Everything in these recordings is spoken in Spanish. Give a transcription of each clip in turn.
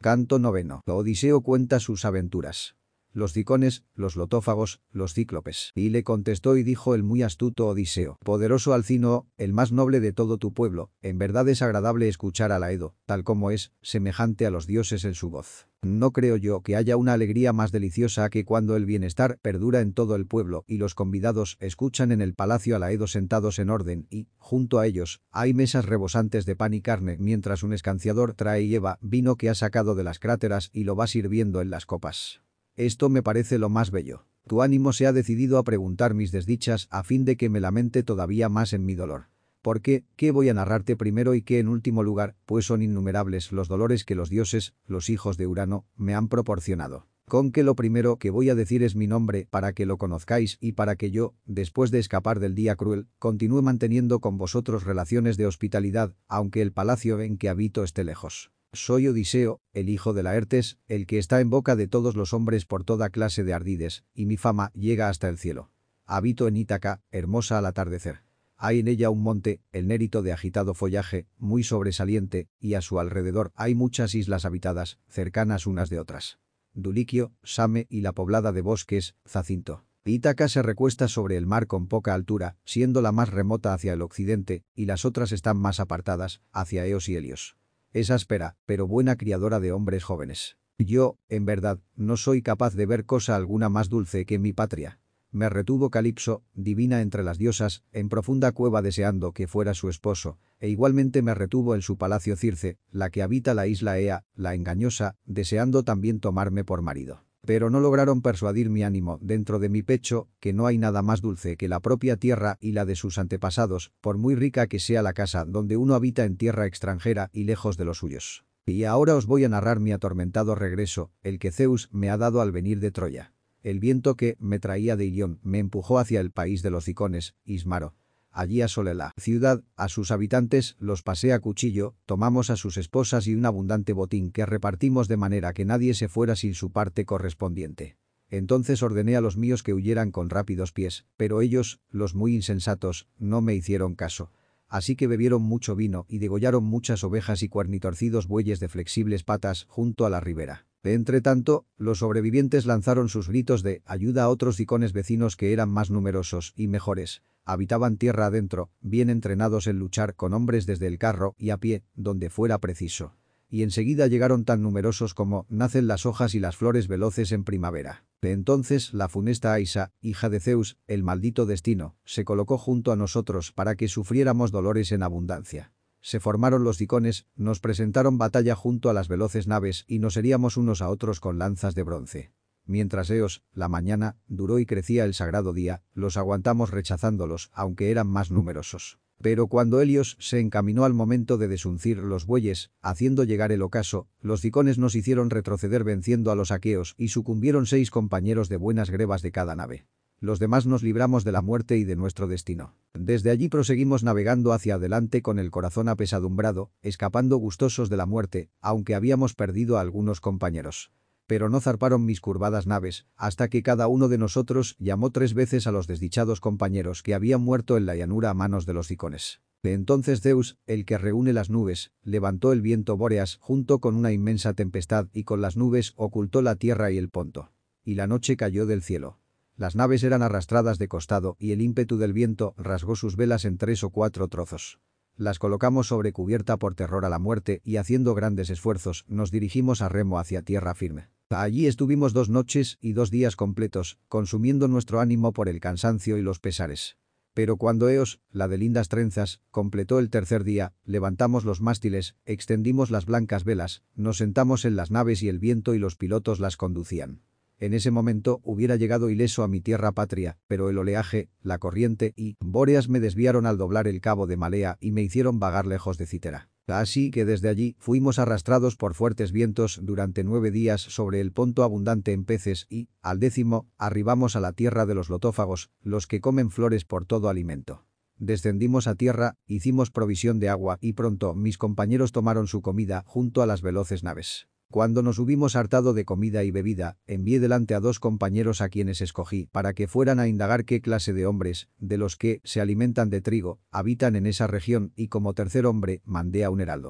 Canto noveno. Odiseo cuenta sus aventuras. Los cicones, los lotófagos, los cíclopes. Y le contestó y dijo el muy astuto Odiseo: poderoso Alcínoo, el más noble de todo tu pueblo, en verdad es agradable escuchar a Laedo, tal como es, semejante a los dioses en su voz. No creo yo que haya una alegría más deliciosa que cuando el bienestar perdura en todo el pueblo y los convidados escuchan en el palacio a Laedo sentados en orden y, junto a ellos, hay mesas rebosantes de pan y carne mientras un escanciador trae y lleva vino que ha sacado de las cráteras y lo va sirviendo en las copas. Esto me parece lo más bello. Tu ánimo se ha decidido a preguntar mis desdichas a fin de que me lamente todavía más en mi dolor. ¿Por qué? ¿Qué voy a narrarte primero y qué en último lugar? Pues son innumerables los dolores que los dioses, los hijos de Urano, me han proporcionado. Con que lo primero que voy a decir es mi nombre para que lo conozcáis y para que yo, después de escapar del día cruel, continúe manteniendo con vosotros relaciones de hospitalidad, aunque el palacio en que habito esté lejos. Soy Odiseo, el hijo de Laertes, el que está en boca de todos los hombres por toda clase de ardides, y mi fama llega hasta el cielo. Habito en Ítaca, hermosa al atardecer. Hay en ella un monte, el Nérito de agitado follaje, muy sobresaliente, y a su alrededor hay muchas islas habitadas, cercanas unas de otras. Duliquio, Same y la poblada de bosques, Zacinto. Ítaca se recuesta sobre el mar con poca altura, siendo la más remota hacia el occidente, y las otras están más apartadas, hacia Eos y Helios. Es áspera, pero buena criadora de hombres jóvenes. Yo, en verdad, no soy capaz de ver cosa alguna más dulce que mi patria. Me retuvo Calipso, divina entre las diosas, en profunda cueva deseando que fuera su esposo, e igualmente me retuvo en su palacio Circe, la que habita la isla Ea, la engañosa, deseando también tomarme por marido. Pero no lograron persuadir mi ánimo dentro de mi pecho, que no hay nada más dulce que la propia tierra y la de sus antepasados, por muy rica que sea la casa donde uno habita en tierra extranjera y lejos de los suyos. Y ahora os voy a narrar mi atormentado regreso, el que Zeus me ha dado al venir de Troya. El viento que me traía de Ilión me empujó hacia el país de los cicones, Ismaro. Allí asolé la ciudad, a sus habitantes los pasé a cuchillo, tomamos a sus esposas y un abundante botín que repartimos de manera que nadie se fuera sin su parte correspondiente. Entonces ordené a los míos que huyeran con rápidos pies, pero ellos, los muy insensatos, no me hicieron caso. Así que bebieron mucho vino y degollaron muchas ovejas y cuernitorcidos bueyes de flexibles patas junto a la ribera. Entre tanto, los sobrevivientes lanzaron sus gritos de ayuda a otros cicones vecinos que eran más numerosos y mejores. Habitaban tierra adentro, bien entrenados en luchar con hombres desde el carro y a pie, donde fuera preciso. Y enseguida llegaron tan numerosos como nacen las hojas y las flores veloces en primavera. De entonces la funesta Aisa, hija de Zeus, el maldito destino, se colocó junto a nosotros para que sufriéramos dolores en abundancia. Se formaron los cicones, nos presentaron batalla junto a las veloces naves y nos heríamos unos a otros con lanzas de bronce. Mientras Eos, la mañana, duró y crecía el sagrado día, los aguantamos rechazándolos, aunque eran más numerosos. Pero cuando Helios se encaminó al momento de desuncir los bueyes, haciendo llegar el ocaso, los cicones nos hicieron retroceder venciendo a los aqueos y sucumbieron 6 compañeros de buenas grebas de cada nave. Los demás nos libramos de la muerte y de nuestro destino. Desde allí proseguimos navegando hacia adelante con el corazón apesadumbrado, escapando gustosos de la muerte, aunque habíamos perdido a algunos compañeros. Pero no zarparon mis curvadas naves, hasta que cada uno de nosotros llamó 3 veces a los desdichados compañeros que habían muerto en la llanura a manos de los cicones. De entonces Zeus, el que reúne las nubes, levantó el viento Bóreas junto con una inmensa tempestad y con las nubes ocultó la tierra y el ponto. Y la noche cayó del cielo. Las naves eran arrastradas de costado y el ímpetu del viento rasgó sus velas en 3 o 4 trozos. Las colocamos sobre cubierta por terror a la muerte y haciendo grandes esfuerzos nos dirigimos a remo hacia tierra firme. Allí estuvimos 2 noches y 2 días completos, consumiendo nuestro ánimo por el cansancio y los pesares. Pero cuando Eos, la de lindas trenzas, completó el tercer día, levantamos los mástiles, extendimos las blancas velas, nos sentamos en las naves y el viento y los pilotos las conducían. En ese momento hubiera llegado ileso a mi tierra patria, pero el oleaje, la corriente y Bóreas me desviaron al doblar el cabo de Malea y me hicieron vagar lejos de Citera. Así que desde allí fuimos arrastrados por fuertes vientos durante 9 días sobre el ponto abundante en peces y, al 10º, arribamos a la tierra de los lotófagos, los que comen flores por todo alimento. Descendimos a tierra, hicimos provisión de agua y pronto mis compañeros tomaron su comida junto a las veloces naves. Cuando nos hubimos hartado de comida y bebida, envié delante a 2 compañeros a quienes escogí para que fueran a indagar qué clase de hombres, de los que se alimentan de trigo, habitan en esa región y como tercer hombre mandé a un heraldo.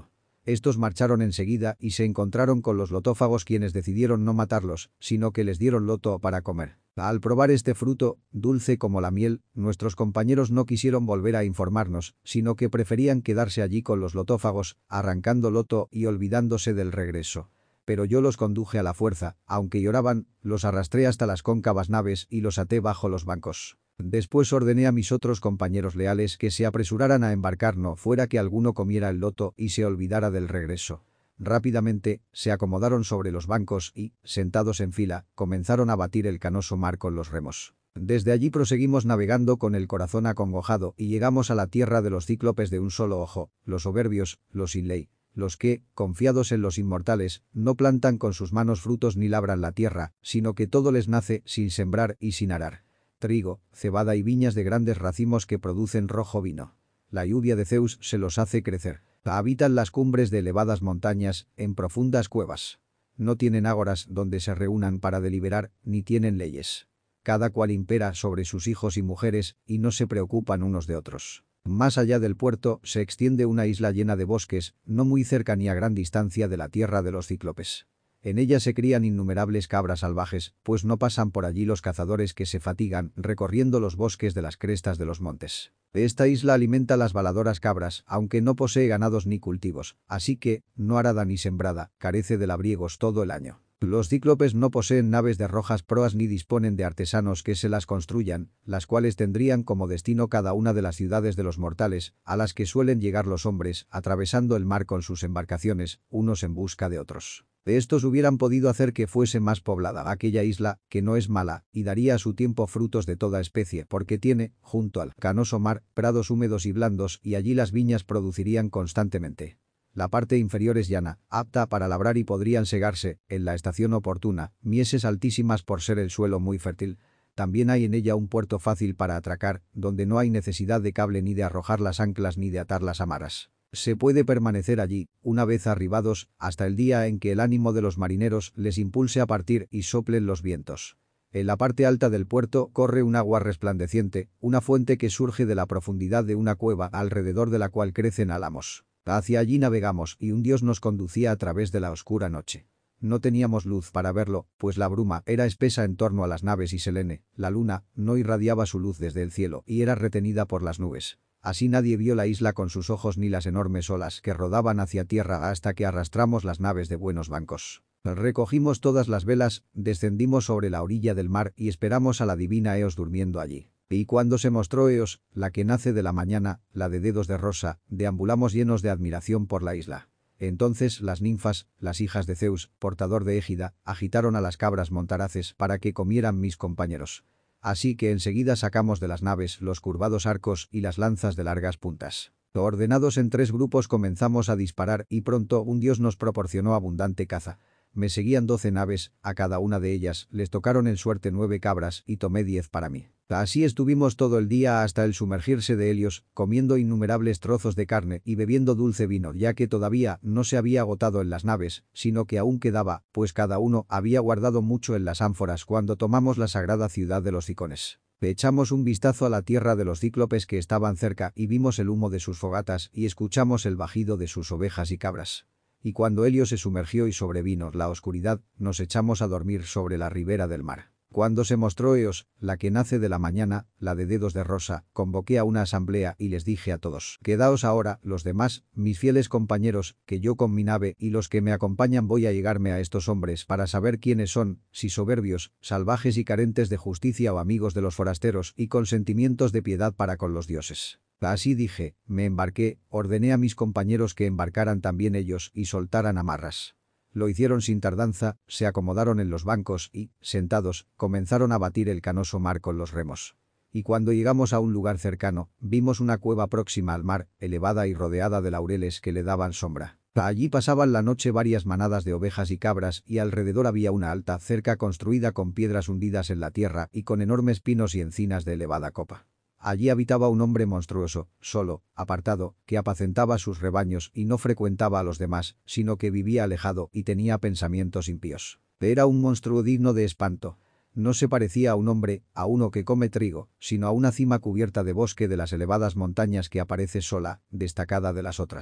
Estos marcharon enseguida y se encontraron con los lotófagos, quienes decidieron no matarlos, sino que les dieron loto para comer. Al probar este fruto, dulce como la miel, nuestros compañeros no quisieron volver a informarnos, sino que preferían quedarse allí con los lotófagos, arrancando loto y olvidándose del regreso. Pero yo los conduje a la fuerza, aunque lloraban, los arrastré hasta las cóncavas naves y los até bajo los bancos. Después ordené a mis otros compañeros leales que se apresuraran a embarcar, no fuera que alguno comiera el loto y se olvidara del regreso. Rápidamente, se acomodaron sobre los bancos y, sentados en fila, comenzaron a batir el canoso mar con los remos. Desde allí proseguimos navegando con el corazón acongojado y llegamos a la tierra de los cíclopes de un solo ojo, los soberbios, los sin ley. Los que, confiados en los inmortales, no plantan con sus manos frutos ni labran la tierra, sino que todo les nace sin sembrar y sin arar. Trigo, cebada y viñas de grandes racimos que producen rojo vino. La lluvia de Zeus se los hace crecer. Habitan las cumbres de elevadas montañas, en profundas cuevas. No tienen ágoras donde se reúnan para deliberar, ni tienen leyes. Cada cual impera sobre sus hijos y mujeres, y no se preocupan unos de otros. Más allá del puerto se extiende una isla llena de bosques, no muy cerca ni a gran distancia de la tierra de los cíclopes. En ella se crían innumerables cabras salvajes, pues no pasan por allí los cazadores que se fatigan recorriendo los bosques de las crestas de los montes. Esta isla alimenta las baladoras cabras, aunque no posee ganados ni cultivos, así que, no arada ni sembrada, carece de labriegos todo el año. Los cíclopes no poseen naves de rojas proas ni disponen de artesanos que se las construyan, las cuales tendrían como destino cada una de las ciudades de los mortales, a las que suelen llegar los hombres, atravesando el mar con sus embarcaciones, unos en busca de otros. De estos hubieran podido hacer que fuese más poblada aquella isla, que no es mala, y daría a su tiempo frutos de toda especie, porque tiene, junto al canoso mar, prados húmedos y blandos, y allí las viñas producirían constantemente. La parte inferior es llana, apta para labrar y podrían segarse, en la estación oportuna, mieses altísimas por ser el suelo muy fértil. También hay en ella un puerto fácil para atracar, donde no hay necesidad de cable ni de arrojar las anclas ni de atar las amarras. Se puede permanecer allí, una vez arribados, hasta el día en que el ánimo de los marineros les impulse a partir y soplen los vientos. En la parte alta del puerto corre un agua resplandeciente, una fuente que surge de la profundidad de una cueva alrededor de la cual crecen álamos. Hacia allí navegamos y un dios nos conducía a través de la oscura noche. No teníamos luz para verlo, pues la bruma era espesa en torno a las naves y Selene, la luna, no irradiaba su luz desde el cielo y era retenida por las nubes. Así nadie vio la isla con sus ojos ni las enormes olas que rodaban hacia tierra hasta que arrastramos las naves de buenos bancos. Recogimos todas las velas, descendimos sobre la orilla del mar y esperamos a la divina Eos durmiendo allí. Y cuando se mostró Eos, la que nace de la mañana, la de dedos de rosa, deambulamos llenos de admiración por la isla. Entonces las ninfas, las hijas de Zeus, portador de égida, agitaron a las cabras montaraces para que comieran mis compañeros. Así que enseguida sacamos de las naves los curvados arcos y las lanzas de largas puntas. Ordenados en 3 grupos comenzamos a disparar y pronto un dios nos proporcionó abundante caza. Me seguían 12 naves, a cada una de ellas les tocaron en suerte 9 cabras y tomé 10 para mí. Así estuvimos todo el día hasta el sumergirse de Helios, comiendo innumerables trozos de carne y bebiendo dulce vino, ya que todavía no se había agotado en las naves, sino que aún quedaba, pues cada uno había guardado mucho en las ánforas cuando tomamos la sagrada ciudad de los Cicones. Echamos un vistazo a la tierra de los cíclopes que estaban cerca y vimos el humo de sus fogatas y escuchamos el bajido de sus ovejas y cabras. Y cuando Helios se sumergió y sobrevino la oscuridad, nos echamos a dormir sobre la ribera del mar. Cuando se mostró Eos, la que nace de la mañana, la de dedos de rosa, convoqué a una asamblea y les dije a todos: quedaos ahora, los demás, mis fieles compañeros, que yo con mi nave y los que me acompañan voy a llegarme a estos hombres para saber quiénes son, si soberbios, salvajes y carentes de justicia o amigos de los forasteros y con sentimientos de piedad para con los dioses. Así dije, me embarqué, ordené a mis compañeros que embarcaran también ellos y soltaran amarras. Lo hicieron sin tardanza, se acomodaron en los bancos y, sentados, comenzaron a batir el canoso mar con los remos. Y cuando llegamos a un lugar cercano, vimos una cueva próxima al mar, elevada y rodeada de laureles que le daban sombra. Allí pasaban la noche varias manadas de ovejas y cabras y alrededor había una alta cerca construida con piedras hundidas en la tierra y con enormes pinos y encinas de elevada copa. Allí habitaba un hombre monstruoso, solo, apartado, que apacentaba sus rebaños y no frecuentaba a los demás, sino que vivía alejado y tenía pensamientos impíos. Era un monstruo digno de espanto. No se parecía a un hombre, a uno que come trigo, sino a una cima cubierta de bosque de las elevadas montañas que aparece sola, destacada de las otras.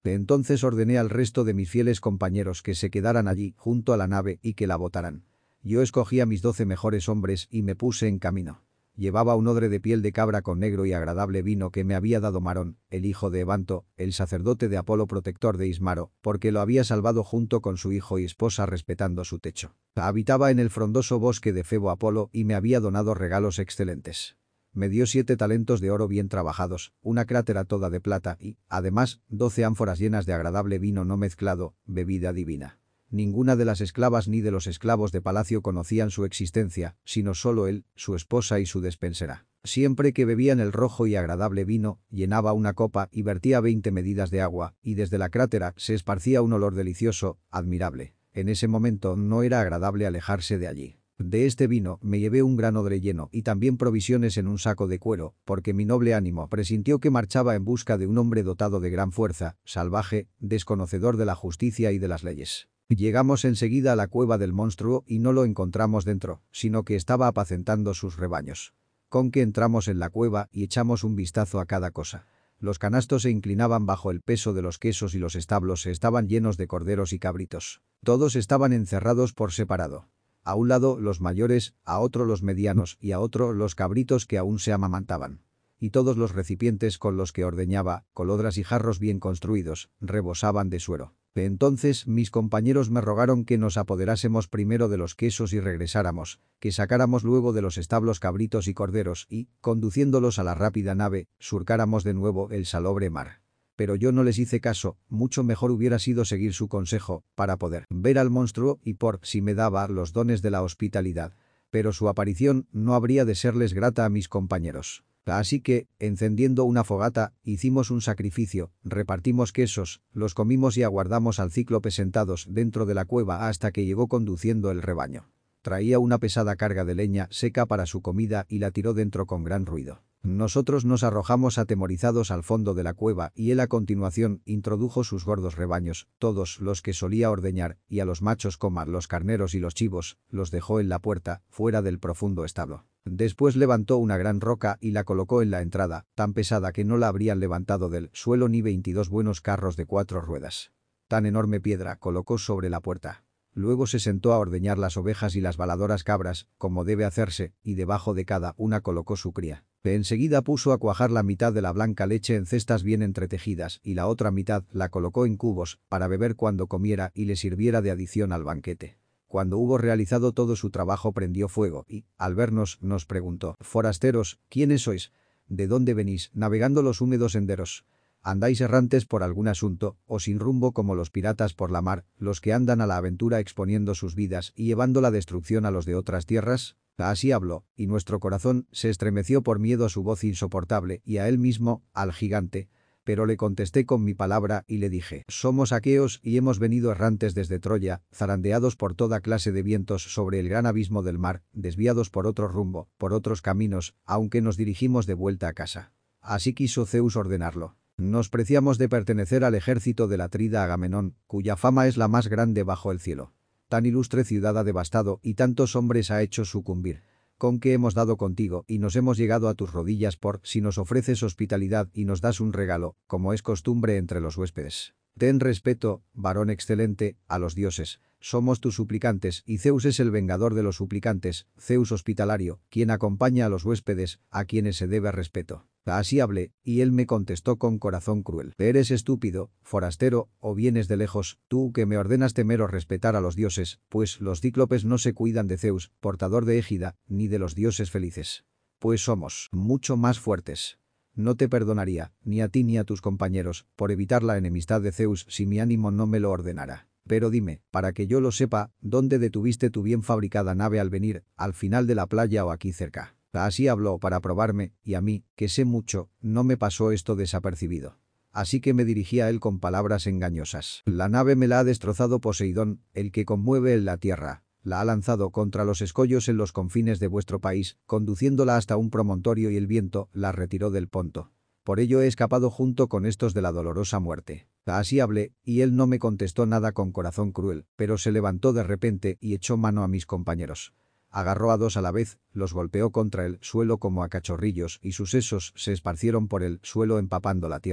Entonces ordené al resto de mis fieles compañeros que se quedaran allí, junto a la nave, y que la botaran. Yo escogí a mis 12 mejores hombres y me puse en camino. Llevaba un odre de piel de cabra con negro y agradable vino que me había dado Marón, el hijo de Evanto, el sacerdote de Apolo protector de Ismaro, porque lo había salvado junto con su hijo y esposa respetando su techo. Habitaba en el frondoso bosque de Febo Apolo y me había donado regalos excelentes. Me dio 7 talentos de oro bien trabajados, una crátera toda de plata y, además, 12 ánforas llenas de agradable vino no mezclado, bebida divina. Ninguna de las esclavas ni de los esclavos de palacio conocían su existencia, sino solo él, su esposa y su despensera. Siempre que bebían el rojo y agradable vino, llenaba una copa y vertía 20 medidas de agua, y desde la crátera se esparcía un olor delicioso, admirable. En ese momento no era agradable alejarse de allí. De este vino me llevé un gran odre lleno y también provisiones en un saco de cuero, porque mi noble ánimo presintió que marchaba en busca de un hombre dotado de gran fuerza, salvaje, desconocedor de la justicia y de las leyes. Llegamos enseguida a la cueva del monstruo y no lo encontramos dentro, sino que estaba apacentando sus rebaños. Con que entramos en la cueva y echamos un vistazo a cada cosa. Los canastos se inclinaban bajo el peso de los quesos y los establos estaban llenos de corderos y cabritos. Todos estaban encerrados por separado. A un lado los mayores, a otro los medianos y a otro los cabritos que aún se amamantaban. Y todos los recipientes con los que ordeñaba, colodras y jarros bien construidos, rebosaban de suero. Entonces mis compañeros me rogaron que nos apoderásemos primero de los quesos y regresáramos, que sacáramos luego de los establos cabritos y corderos y, conduciéndolos a la rápida nave, surcáramos de nuevo el salobre mar. Pero yo no les hice caso, mucho mejor hubiera sido seguir su consejo, para poder ver al monstruo y por si me daba los dones de la hospitalidad. Pero su aparición no habría de serles grata a mis compañeros. Así que, encendiendo una fogata, hicimos un sacrificio, repartimos quesos, los comimos y aguardamos al cíclope sentados dentro de la cueva hasta que llegó conduciendo el rebaño. Traía una pesada carga de leña seca para su comida y la tiró dentro con gran ruido. Nosotros nos arrojamos atemorizados al fondo de la cueva y él a continuación introdujo sus gordos rebaños, todos los que solía ordeñar, y a los machos como a los carneros y los chivos, los dejó en la puerta, fuera del profundo establo. Después levantó una gran roca y la colocó en la entrada, tan pesada que no la habrían levantado del suelo ni 22 buenos carros de 4 ruedas. Tan enorme piedra colocó sobre la puerta. Luego se sentó a ordeñar las ovejas y las baladoras cabras, como debe hacerse, y debajo de cada una colocó su cría. Enseguida puso a cuajar la mitad de la blanca leche en cestas bien entretejidas y la otra mitad la colocó en cubos para beber cuando comiera y le sirviera de adición al banquete. Cuando hubo realizado todo su trabajo prendió fuego y, al vernos, nos preguntó: «Forasteros, ¿quiénes sois? ¿De dónde venís, navegando los húmedos senderos? ¿Andáis errantes por algún asunto, o sin rumbo como los piratas por la mar, los que andan a la aventura exponiendo sus vidas y llevando la destrucción a los de otras tierras?» Así habló, y nuestro corazón se estremeció por miedo a su voz insoportable y a él mismo, al gigante. Pero le contesté con mi palabra y le dije: «Somos aqueos y hemos venido errantes desde Troya, zarandeados por toda clase de vientos sobre el gran abismo del mar, desviados por otro rumbo, por otros caminos, aunque nos dirigimos de vuelta a casa». Así quiso Zeus ordenarlo. Nos preciamos de pertenecer al ejército del atrida Agamenón, cuya fama es la más grande bajo el cielo. Tan ilustre ciudad ha devastado y tantos hombres ha hecho sucumbir. Con que hemos dado contigo y nos hemos llegado a tus rodillas por si nos ofreces hospitalidad y nos das un regalo, como es costumbre entre los huéspedes. Ten respeto, varón excelente, a los dioses. Somos tus suplicantes y Zeus es el vengador de los suplicantes, Zeus hospitalario, quien acompaña a los huéspedes, a quienes se debe respeto. Así hablé, y él me contestó con corazón cruel: «¿Eres estúpido, forastero, o vienes de lejos, tú que me ordenas temer o respetar a los dioses, pues los cíclopes no se cuidan de Zeus, portador de égida, ni de los dioses felices? Pues somos mucho más fuertes. No te perdonaría, ni a ti ni a tus compañeros, por evitar la enemistad de Zeus si mi ánimo no me lo ordenara. Pero dime, para que yo lo sepa, ¿dónde detuviste tu bien fabricada nave al venir, al final de la playa o aquí cerca?» Así habló para probarme, y a mí, que sé mucho, no me pasó esto desapercibido. Así que me dirigí a él con palabras engañosas. «La nave me la ha destrozado Poseidón, el que conmueve en la tierra. La ha lanzado contra los escollos en los confines de vuestro país, conduciéndola hasta un promontorio y el viento la retiró del Ponto. Por ello he escapado junto con estos de la dolorosa muerte». Así hablé, y él no me contestó nada con corazón cruel, pero se levantó de repente y echó mano a mis compañeros. Agarró a 2 a la vez, los golpeó contra el suelo como a cachorrillos y sus sesos se esparcieron por el suelo empapando la tierra.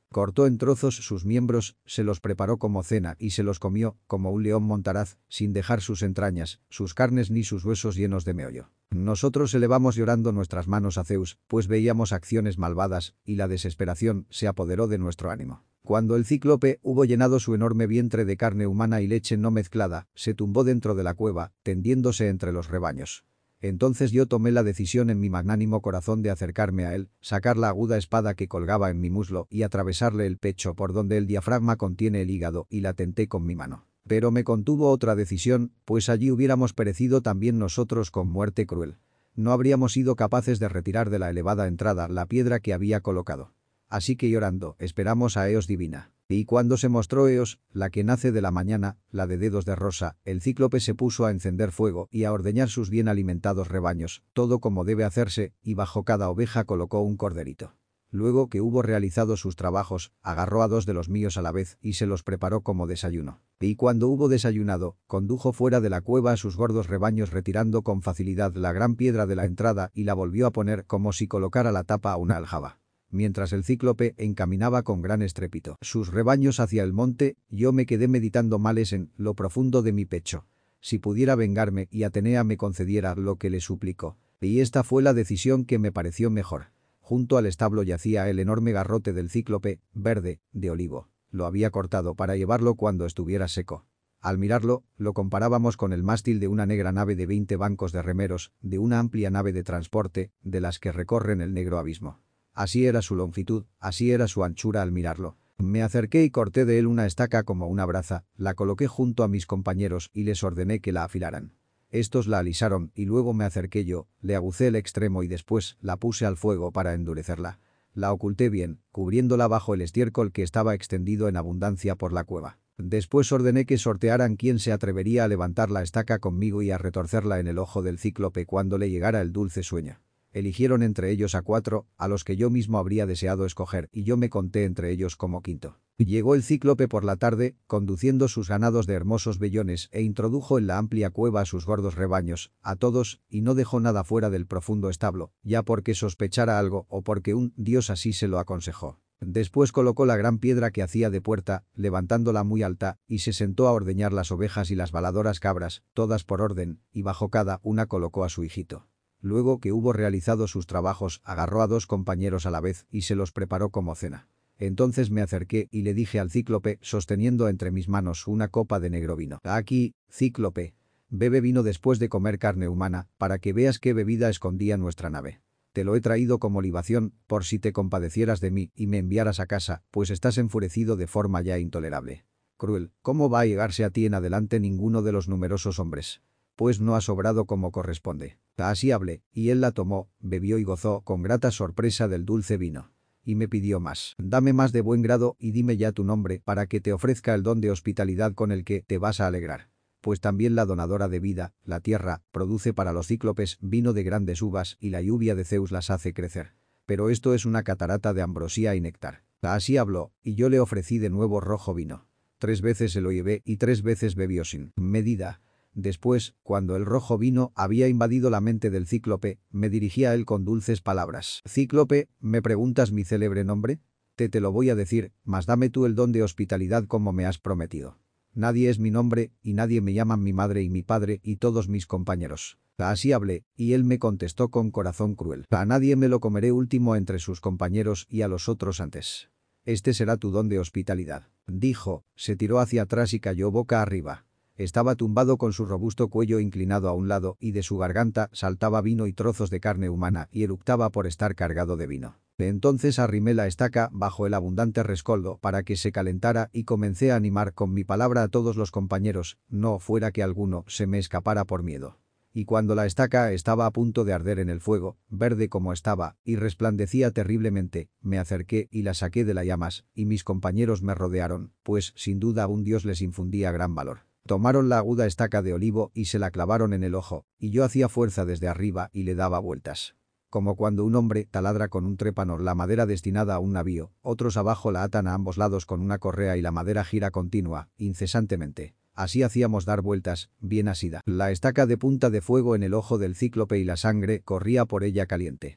Cortó en trozos sus miembros, se los preparó como cena y se los comió, como un león montaraz, sin dejar sus entrañas, sus carnes ni sus huesos llenos de meollo. Nosotros elevamos llorando nuestras manos a Zeus, pues veíamos acciones malvadas, y la desesperación se apoderó de nuestro ánimo. Cuando el cíclope hubo llenado su enorme vientre de carne humana y leche no mezclada, se tumbó dentro de la cueva, tendiéndose entre los rebaños. Entonces yo tomé la decisión en mi magnánimo corazón de acercarme a él, sacar la aguda espada que colgaba en mi muslo y atravesarle el pecho por donde el diafragma contiene el hígado y la tenté con mi mano. Pero me contuvo otra decisión, pues allí hubiéramos perecido también nosotros con muerte cruel. No habríamos sido capaces de retirar de la elevada entrada la piedra que había colocado. Así que llorando, esperamos a Eos divina. Y cuando se mostró Eos, la que nace de la mañana, la de dedos de rosa, el cíclope se puso a encender fuego y a ordeñar sus bien alimentados rebaños, todo como debe hacerse, y bajo cada oveja colocó un corderito. Luego que hubo realizado sus trabajos, agarró a 2 de los míos a la vez y se los preparó como desayuno. Y cuando hubo desayunado, condujo fuera de la cueva a sus gordos rebaños retirando con facilidad la gran piedra de la entrada y la volvió a poner como si colocara la tapa a una aljaba. Mientras el cíclope encaminaba con gran estrépito sus rebaños hacia el monte, yo me quedé meditando males en lo profundo de mi pecho. Si pudiera vengarme y Atenea me concediera lo que le suplicó. Y esta fue la decisión que me pareció mejor. Junto al establo yacía el enorme garrote del cíclope, verde, de olivo. Lo había cortado para llevarlo cuando estuviera seco. Al mirarlo, lo comparábamos con el mástil de una negra nave de 20 bancos de remeros, de una amplia nave de transporte, de las que recorren el negro abismo. Así era su longitud, así era su anchura al mirarlo. Me acerqué y corté de él una estaca como una braza, la coloqué junto a mis compañeros y les ordené que la afilaran. Estos la alisaron y luego me acerqué yo, le agucé el extremo y después la puse al fuego para endurecerla. La oculté bien, cubriéndola bajo el estiércol que estaba extendido en abundancia por la cueva. Después ordené que sortearan quién se atrevería a levantar la estaca conmigo y a retorcerla en el ojo del cíclope cuando le llegara el dulce sueño. Eligieron entre ellos a 4, a los que yo mismo habría deseado escoger, y yo me conté entre ellos como quinto. Llegó el cíclope por la tarde, conduciendo sus ganados de hermosos vellones e introdujo en la amplia cueva a sus gordos rebaños, a todos, y no dejó nada fuera del profundo establo, ya porque sospechara algo o porque un dios así se lo aconsejó. Después colocó la gran piedra que hacía de puerta, levantándola muy alta, y se sentó a ordeñar las ovejas y las baladoras cabras, todas por orden, y bajo cada una colocó a su hijito. Luego que hubo realizado sus trabajos, agarró a 2 compañeros a la vez y se los preparó como cena. Entonces me acerqué y le dije al cíclope, sosteniendo entre mis manos una copa de negro vino: «Aquí, cíclope. Bebe vino después de comer carne humana, para que veas qué bebida escondía nuestra nave. Te lo he traído como libación, por si te compadecieras de mí y me enviaras a casa, pues estás enfurecido de forma ya intolerable. Cruel, ¿cómo va a llegarse a ti en adelante ninguno de los numerosos hombres? Pues no ha sobrado como corresponde». Así hablé, y él la tomó, bebió y gozó con grata sorpresa del dulce vino. Y me pidió más. «Dame más de buen grado y dime ya tu nombre para que te ofrezca el don de hospitalidad con el que te vas a alegrar. Pues también la donadora de vida, la tierra, produce para los cíclopes vino de grandes uvas y la lluvia de Zeus las hace crecer. Pero esto es una catarata de ambrosía y néctar». Así habló, y yo le ofrecí de nuevo rojo vino. 3 veces se lo llevé y 3 veces bebió sin medida. Después, cuando el rojo vino había invadido la mente del cíclope, me dirigí a él con dulces palabras. «Cíclope, ¿me preguntas mi célebre nombre? Te lo voy a decir, mas dame tú el don de hospitalidad como me has prometido. Nadie es mi nombre, y nadie me llaman mi madre y mi padre y todos mis compañeros». Así hablé, y él me contestó con corazón cruel: «A nadie me lo comeré último entre sus compañeros y a los otros antes. Este será tu don de hospitalidad», dijo, se tiró hacia atrás y cayó boca arriba. Estaba tumbado con su robusto cuello inclinado a un lado y de su garganta saltaba vino y trozos de carne humana y eructaba por estar cargado de vino. Entonces arrimé la estaca bajo el abundante rescoldo para que se calentara y comencé a animar con mi palabra a todos los compañeros, no fuera que alguno se me escapara por miedo. Y cuando la estaca estaba a punto de arder en el fuego, verde como estaba, y resplandecía terriblemente, me acerqué y la saqué de las llamas, y mis compañeros me rodearon, pues sin duda un dios les infundía gran valor. Tomaron la aguda estaca de olivo y se la clavaron en el ojo, y yo hacía fuerza desde arriba y le daba vueltas. Como cuando un hombre taladra con un trépano la madera destinada a un navío, otros abajo la atan a ambos lados con una correa y la madera gira continua, incesantemente. Así hacíamos dar vueltas, bien asida. La estaca de punta de fuego en el ojo del cíclope y la sangre corría por ella caliente.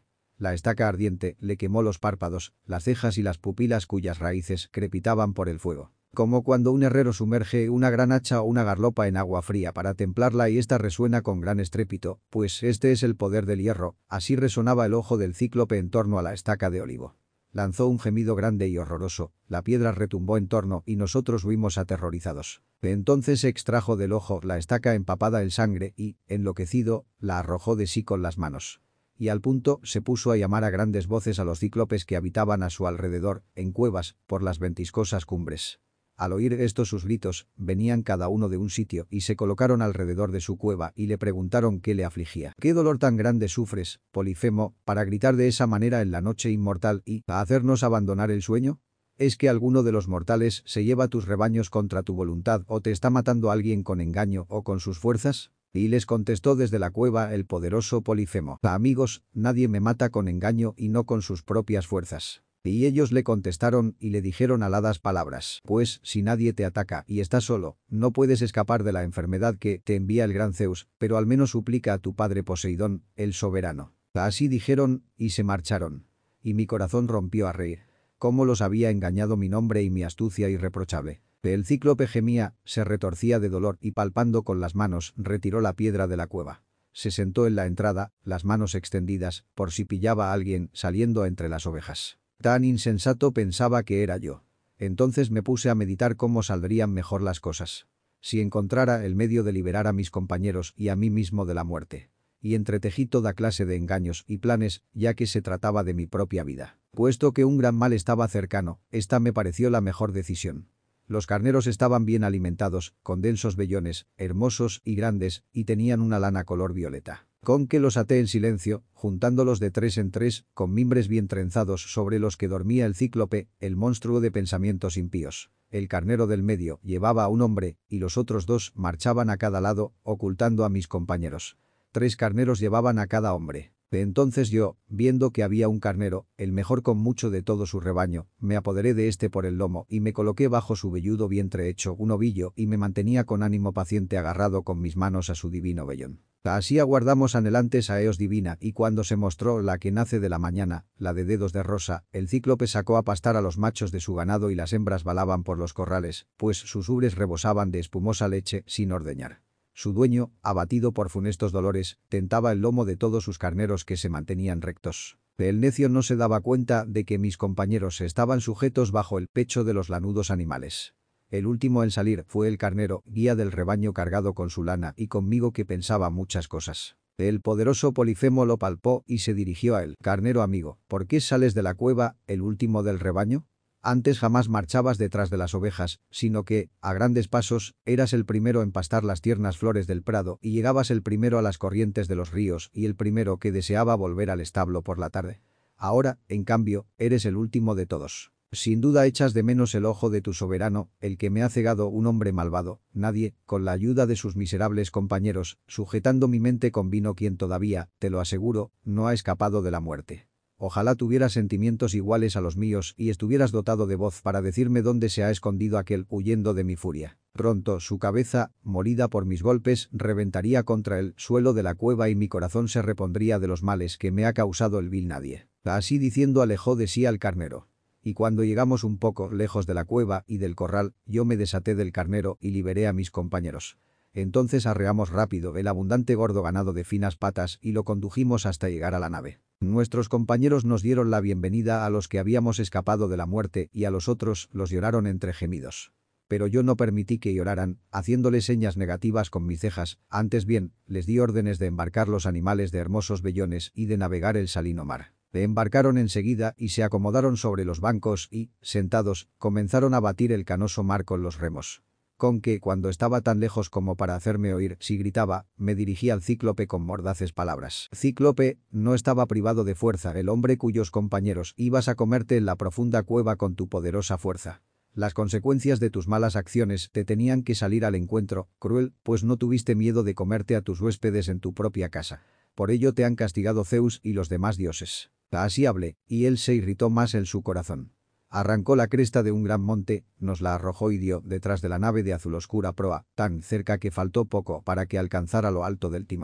La estaca ardiente le quemó los párpados, las cejas y las pupilas cuyas raíces crepitaban por el fuego. Como cuando un herrero sumerge una gran hacha o una garlopa en agua fría para templarla y ésta resuena con gran estrépito, pues este es el poder del hierro, así resonaba el ojo del cíclope en torno a la estaca de olivo. Lanzó un gemido grande y horroroso, la piedra retumbó en torno y nosotros huimos aterrorizados. Entonces se extrajo del ojo la estaca empapada en sangre y, enloquecido, la arrojó de sí con las manos. Y al punto se puso a llamar a grandes voces a los cíclopes que habitaban a su alrededor, en cuevas, por las ventiscosas cumbres. Al oír estos sus gritos, venían cada uno de un sitio y se colocaron alrededor de su cueva y le preguntaron qué le afligía. ¿Qué dolor tan grande sufres, Polifemo, para gritar de esa manera en la noche inmortal y a hacernos abandonar el sueño? ¿Es que alguno de los mortales se lleva tus rebaños contra tu voluntad o te está matando alguien con engaño o con sus fuerzas? Y les contestó desde la cueva el poderoso Polifemo. Amigos, nadie me mata con engaño y no con sus propias fuerzas. Y ellos le contestaron y le dijeron aladas palabras. Pues, si nadie te ataca y estás solo, no puedes escapar de la enfermedad que te envía el gran Zeus, pero al menos suplica a tu padre Poseidón, el soberano. Así dijeron, y se marcharon. Y mi corazón rompió a reír. Cómo los había engañado mi nombre y mi astucia irreprochable. El cíclope gemía, se retorcía de dolor y palpando con las manos, retiró la piedra de la cueva. Se sentó en la entrada, las manos extendidas, por si pillaba a alguien saliendo entre las ovejas. Tan insensato pensaba que era yo. Entonces me puse a meditar cómo saldrían mejor las cosas. Si encontrara el medio de liberar a mis compañeros y a mí mismo de la muerte. Y entretejí toda clase de engaños y planes, ya que se trataba de mi propia vida. Puesto que un gran mal estaba cercano, esta me pareció la mejor decisión. Los carneros estaban bien alimentados, con densos vellones, hermosos y grandes, y tenían una lana color violeta. Con que los até en silencio, juntándolos de 3 en 3, con mimbres bien trenzados sobre los que dormía el cíclope, el monstruo de pensamientos impíos. El carnero del medio llevaba a un hombre, y los otros 2 marchaban a cada lado, ocultando a mis compañeros. 3 carneros llevaban a cada hombre. Entonces yo, viendo que había un carnero, el mejor con mucho de todo su rebaño, me apoderé de este por el lomo y me coloqué bajo su velludo vientre hecho un ovillo y me mantenía con ánimo paciente agarrado con mis manos a su divino vellón. Así aguardamos anhelantes a Eos divina y cuando se mostró la que nace de la mañana, la de dedos de rosa, el cíclope sacó a pastar a los machos de su ganado y las hembras balaban por los corrales, pues sus ubres rebosaban de espumosa leche sin ordeñar. Su dueño, abatido por funestos dolores, tentaba el lomo de todos sus carneros que se mantenían rectos. El necio no se daba cuenta de que mis compañeros estaban sujetos bajo el pecho de los lanudos animales. El último en salir fue el carnero, guía del rebaño cargado con su lana y conmigo que pensaba muchas cosas. El poderoso Polifemo lo palpó y se dirigió a él. Carnero amigo, ¿por qué sales de la cueva, el último del rebaño? Antes jamás marchabas detrás de las ovejas, sino que, a grandes pasos, eras el primero en pastar las tiernas flores del prado y llegabas el primero a las corrientes de los ríos y el primero que deseaba volver al establo por la tarde. Ahora, en cambio, eres el último de todos. Sin duda echas de menos el ojo de tu soberano, el que me ha cegado un hombre malvado. Nadie, con la ayuda de sus miserables compañeros, sujetando mi mente con vino quien todavía, te lo aseguro, no ha escapado de la muerte. Ojalá tuvieras sentimientos iguales a los míos y estuvieras dotado de voz para decirme dónde se ha escondido aquel huyendo de mi furia. Pronto su cabeza, molida por mis golpes, reventaría contra el suelo de la cueva y mi corazón se repondría de los males que me ha causado el vil nadie. Así diciendo alejó de sí al carnero. Y cuando llegamos un poco lejos de la cueva y del corral, yo me desaté del carnero y liberé a mis compañeros. Entonces arreamos rápido el abundante gordo ganado de finas patas y lo condujimos hasta llegar a la nave. Nuestros compañeros nos dieron la bienvenida a los que habíamos escapado de la muerte y a los otros los lloraron entre gemidos. Pero yo no permití que lloraran, haciéndoles señas negativas con mis cejas, antes bien, les di órdenes de embarcar los animales de hermosos vellones y de navegar el salino mar. Embarcaron enseguida y se acomodaron sobre los bancos y, sentados, comenzaron a batir el canoso mar con los remos. Con que, cuando estaba tan lejos como para hacerme oír, si gritaba, me dirigí al cíclope con mordaces palabras. Cíclope, no estaba privado de fuerza el hombre cuyos compañeros ibas a comerte en la profunda cueva con tu poderosa fuerza. Las consecuencias de tus malas acciones te tenían que salir al encuentro, cruel, pues no tuviste miedo de comerte a tus huéspedes en tu propia casa. Por ello te han castigado Zeus y los demás dioses. Así hablé, y él se irritó más en su corazón. Arrancó la cresta de un gran monte, nos la arrojó y dio detrás de la nave de azul oscura proa, tan cerca que faltó poco para que alcanzara lo alto del timón.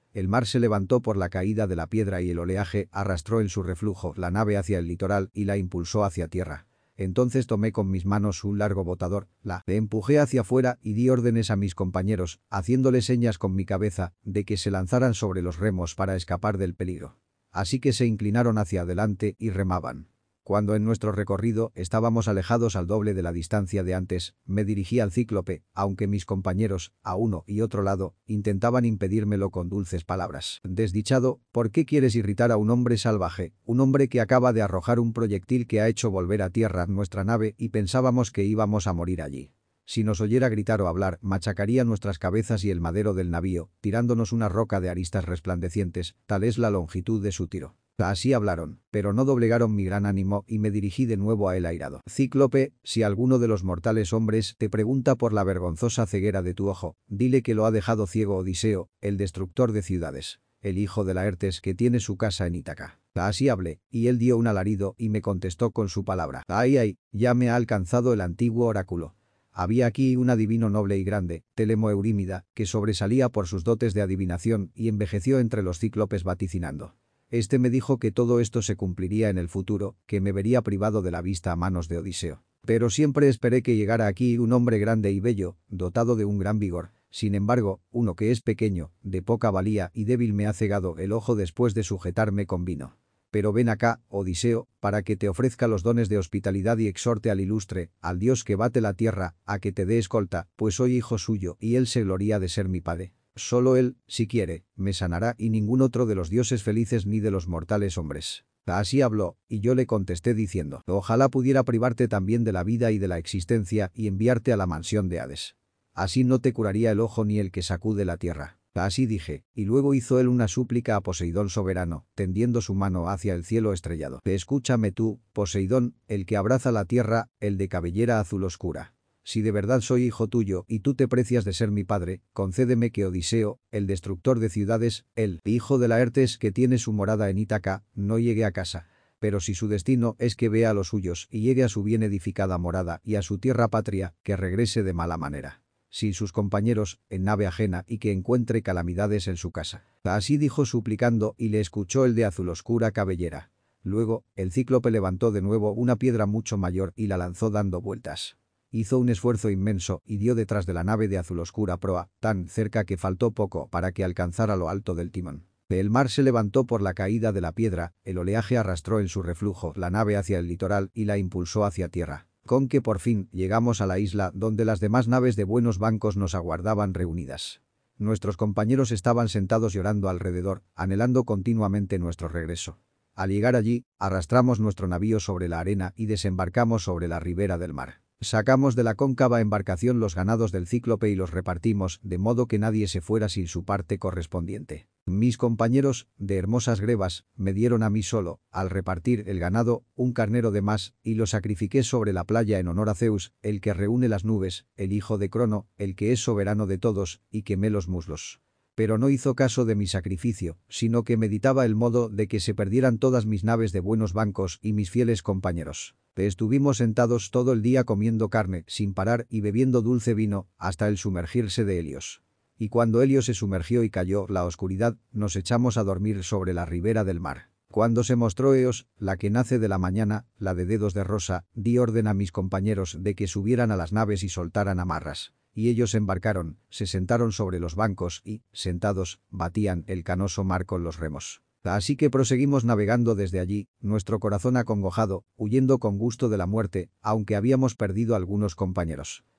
El mar se levantó por la caída de la piedra y el oleaje arrastró en su reflujo la nave hacia el litoral y la impulsó hacia tierra. Entonces tomé con mis manos un largo botador, la empujé hacia afuera y di órdenes a mis compañeros, haciéndole señas con mi cabeza, de que se lanzaran sobre los remos para escapar del peligro. Así que se inclinaron hacia adelante y remaban. Cuando en nuestro recorrido estábamos alejados al doble de la distancia de antes, me dirigí al cíclope, aunque mis compañeros, a uno y otro lado, intentaban impedírmelo con dulces palabras. «Desdichado, ¿por qué quieres irritar a un hombre salvaje? Un hombre que acaba de arrojar un proyectil que ha hecho volver a tierra nuestra nave y pensábamos que íbamos a morir allí. Si nos oyera gritar o hablar, machacaría nuestras cabezas y el madero del navío, tirándonos una roca de aristas resplandecientes, tal es la longitud de su tiro». Así hablaron, pero no doblegaron mi gran ánimo y me dirigí de nuevo a él airado. «Cíclope, si alguno de los mortales hombres te pregunta por la vergonzosa ceguera de tu ojo, dile que lo ha dejado ciego Odiseo, el destructor de ciudades, el hijo de Laertes que tiene su casa en Ítaca». Así hablé, y él dio un alarido y me contestó con su palabra. «Ay, ay, ya me ha alcanzado el antiguo oráculo. Había aquí un adivino noble y grande, Telemo Eurímida, que sobresalía por sus dotes de adivinación y envejeció entre los cíclopes vaticinando. Este me dijo que todo esto se cumpliría en el futuro, que me vería privado de la vista a manos de Odiseo. Pero siempre esperé que llegara aquí un hombre grande y bello, dotado de un gran vigor. Sin embargo, uno que es pequeño, de poca valía y débil me ha cegado el ojo después de sujetarme con vino. Pero ven acá, Odiseo, para que te ofrezca los dones de hospitalidad y exhorte al ilustre, al dios que bate la tierra, a que te dé escolta, pues soy hijo suyo y él se gloría de ser mi padre. Solo él, si quiere, me sanará y ningún otro de los dioses felices ni de los mortales hombres». Así habló, y yo le contesté diciendo: «Ojalá pudiera privarte también de la vida y de la existencia y enviarte a la mansión de Hades. Así no te curaría el ojo ni el que sacude la tierra». Así dije, y luego hizo él una súplica a Poseidón soberano, tendiendo su mano hacia el cielo estrellado. «Escúchame tú, Poseidón, el que abraza la tierra, el de cabellera azul oscura. Si de verdad soy hijo tuyo y tú te precias de ser mi padre, concédeme que Odiseo, el destructor de ciudades, el hijo de Laertes que tiene su morada en Ítaca, no llegue a casa. Pero si su destino es que vea a los suyos y llegue a su bien edificada morada y a su tierra patria, que regrese de mala manera. Sin sus compañeros, en nave ajena y que encuentre calamidades en su casa». Así dijo suplicando y le escuchó el de azul oscura cabellera. Luego, el cíclope levantó de nuevo una piedra mucho mayor y la lanzó dando vueltas. Hizo un esfuerzo inmenso y dio detrás de la nave de azul oscura proa, tan cerca que faltó poco para que alcanzara lo alto del timón. El mar se levantó por la caída de la piedra, el oleaje arrastró en su reflujo la nave hacia el litoral y la impulsó hacia tierra. Con que por fin llegamos a la isla donde las demás naves de buenos bancos nos aguardaban reunidas. Nuestros compañeros estaban sentados llorando alrededor, anhelando continuamente nuestro regreso. Al llegar allí, arrastramos nuestro navío sobre la arena y desembarcamos sobre la ribera del mar. Sacamos de la cóncava embarcación los ganados del cíclope y los repartimos, de modo que nadie se fuera sin su parte correspondiente. Mis compañeros, de hermosas grebas, me dieron a mí solo, al repartir el ganado, un carnero de más, y lo sacrifiqué sobre la playa en honor a Zeus, el que reúne las nubes, el hijo de Crono, el que es soberano de todos, y quemé los muslos. Pero no hizo caso de mi sacrificio, sino que meditaba el modo de que se perdieran todas mis naves de buenos bancos y mis fieles compañeros. Estuvimos sentados todo el día comiendo carne, sin parar y bebiendo dulce vino, hasta el sumergirse de Helios. Y cuando Helios se sumergió y cayó la oscuridad, nos echamos a dormir sobre la ribera del mar. Cuando se mostró Eos, la que nace de la mañana, la de dedos de rosa, di orden a mis compañeros de que subieran a las naves y soltaran amarras. Y ellos embarcaron, se sentaron sobre los bancos y, sentados, batían el canoso mar con los remos. Así que proseguimos navegando desde allí, nuestro corazón acongojado, huyendo con gusto de la muerte, aunque habíamos perdido algunos compañeros.